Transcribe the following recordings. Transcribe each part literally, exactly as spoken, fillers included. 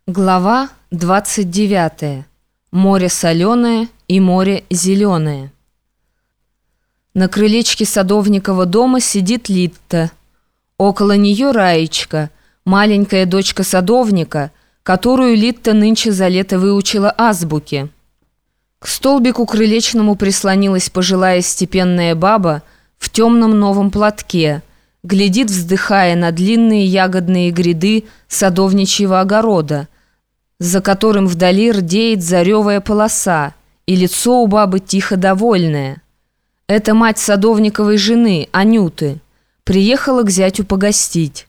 Глава двадцать девятая. Море соленое и море зеленое. На крылечке садовникова дома сидит Литта. Около нее Раечка, маленькая дочка садовника, которую Литта нынче за лето выучила азбуке. К столбику крылечному прислонилась пожилая степенная баба в темном новом платке, глядит, вздыхая на длинные ягодные гряды садовничьего огорода, за которым вдали рдеет заревая полоса, и лицо у бабы тихо довольное. Это мать садовниковой жены, Анюты, приехала к зятю погостить.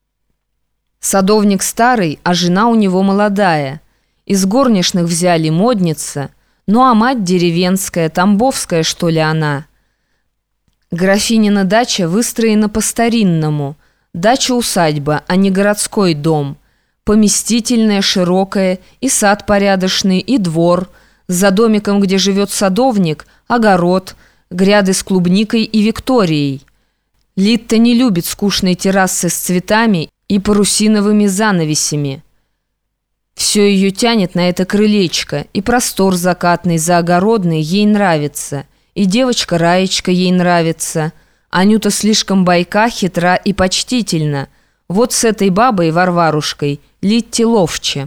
Садовник старый, а жена у него молодая. Из горничных взяли модница, ну а мать деревенская, тамбовская, что ли, она. Графинина дача выстроена по-старинному. Дача-усадьба, а не городской дом. Поместительная, широкая, и сад порядочный, и двор. За домиком, где живет садовник, огород, гряды с клубникой и Викторией. Литта не любит скучной террасы с цветами и парусиновыми занавесями. Все ее тянет на это крылечко, и простор закатный, заогородный ей нравится, и девочка Раечка ей нравится. Анюта слишком бойка, хитра и почтительна. Вот с этой бабой Варварушкой Литте ловче.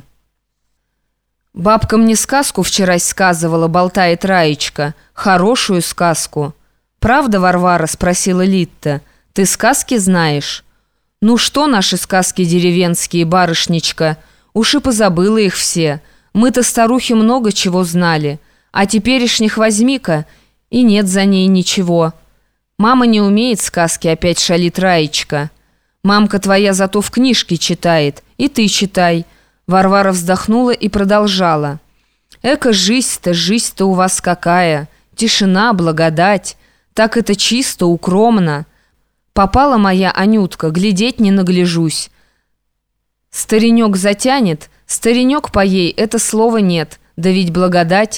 «Бабка мне сказку вчера сказывала», — болтает Раечка. «Хорошую сказку». «Правда, Варвара?» — спросила Литта. «Ты сказки знаешь?» «Ну что наши сказки деревенские, барышничка? Уж и позабыла их все. Мы-то, старухи, много чего знали. А теперешних возьми-ка, и нет за ней ничего». «Мама не умеет сказки», — опять шалит Раечка. «Мамка твоя зато в книжке читает, и ты читай». Варвара вздохнула и продолжала. «Эка жизнь-то, жизнь-то у вас какая! Тишина, благодать! Так это чисто, укромно! Попала моя Анютка, глядеть не нагляжусь. Старенек затянет, старенек по ей, это слова нет, да ведь благодать!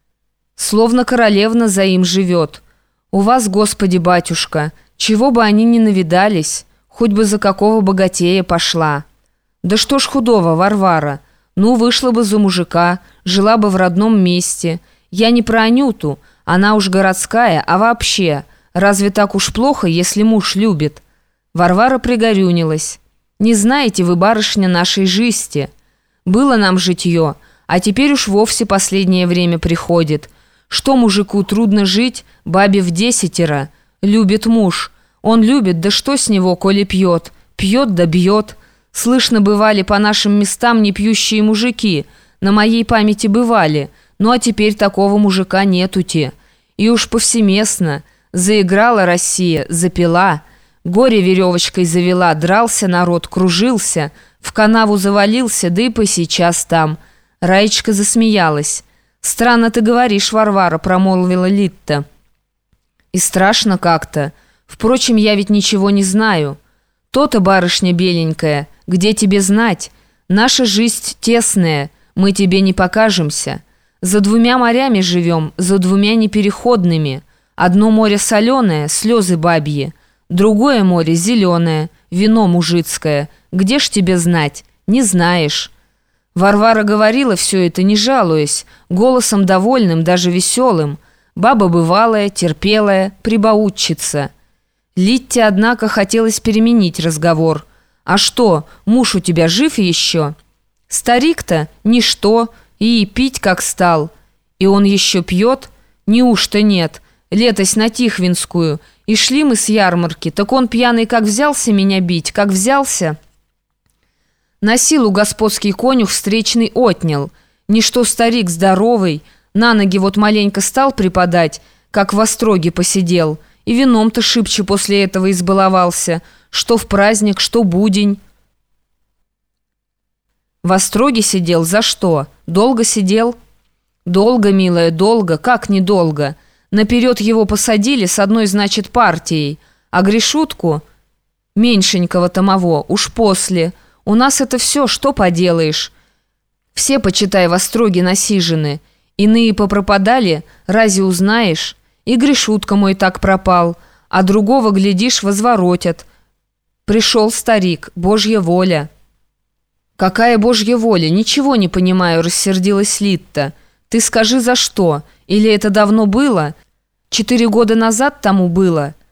Словно королевна за им живет. У вас, Господи, батюшка, чего бы они ни навидались, хоть бы за какого богатея пошла». «Да что ж худого, Варвара? Ну, вышла бы за мужика, жила бы в родном месте. Я не про Анюту, она уж городская, а вообще, разве так уж плохо, если муж любит?» Варвара пригорюнилась. «Не знаете вы, барышня, нашей жизни. Было нам житье, а теперь уж вовсе последнее время приходит. Что мужику трудно жить, бабе в десятеро. Любит муж. Он любит, да что с него, коли пьет? Пьет да бьет». Слышно, бывали по нашим местам непьющие мужики. На моей памяти бывали. Ну а теперь такого мужика нету-те. И уж повсеместно. Заиграла Россия, запила. Горе веревочкой завела, дрался народ, кружился. В канаву завалился, да и по сейчас там. Раечка засмеялась. «Странно ты говоришь, Варвара», — промолвила Литта. «И страшно как-то. Впрочем, я ведь ничего не знаю. То-то, барышня беленькая, где тебе знать? Наша жизнь тесная, мы тебе не покажемся. За двумя морями живем, за двумя непереходными. Одно море соленое, слезы бабьи, другое море зеленое, вино мужицкое. Где ж тебе знать? Не знаешь». Варвара говорила все это, не жалуясь, голосом довольным, даже веселым. Баба бывалая, терпелая, прибаутчица. Литте, однако, хотелось переменить разговор. «А что, муж у тебя жив еще?» «Старик-то? Ничто, и пить как стал». «И он еще пьет?» «Неужто нет? Летось на Тихвинскую. И шли мы с ярмарки, так он пьяный как взялся меня бить, как взялся». На силу господский конюх встречный отнял. Ничто старик здоровый, на ноги вот маленько стал припадать, как в остроге посидел, и вином-то шибче после этого избаловался, что в праздник, что будень. В остроге сидел за что? Долго сидел? Долго, милая, долго, как недолго. Наперед его посадили с одной, значит, партией, а Гришутку, меньшенького томово, уж после. У нас это все, что поделаешь. Все, почитай, в остроге насижены. Иные попропадали, разве узнаешь? И Гришутка мой так пропал, а другого, глядишь, возворотят. Пришел старик, Божья воля». «Какая божья воля? Ничего не понимаю», — рассердилась Литта. «Ты скажи, за что? Или это давно было? Четыре года назад тому было?»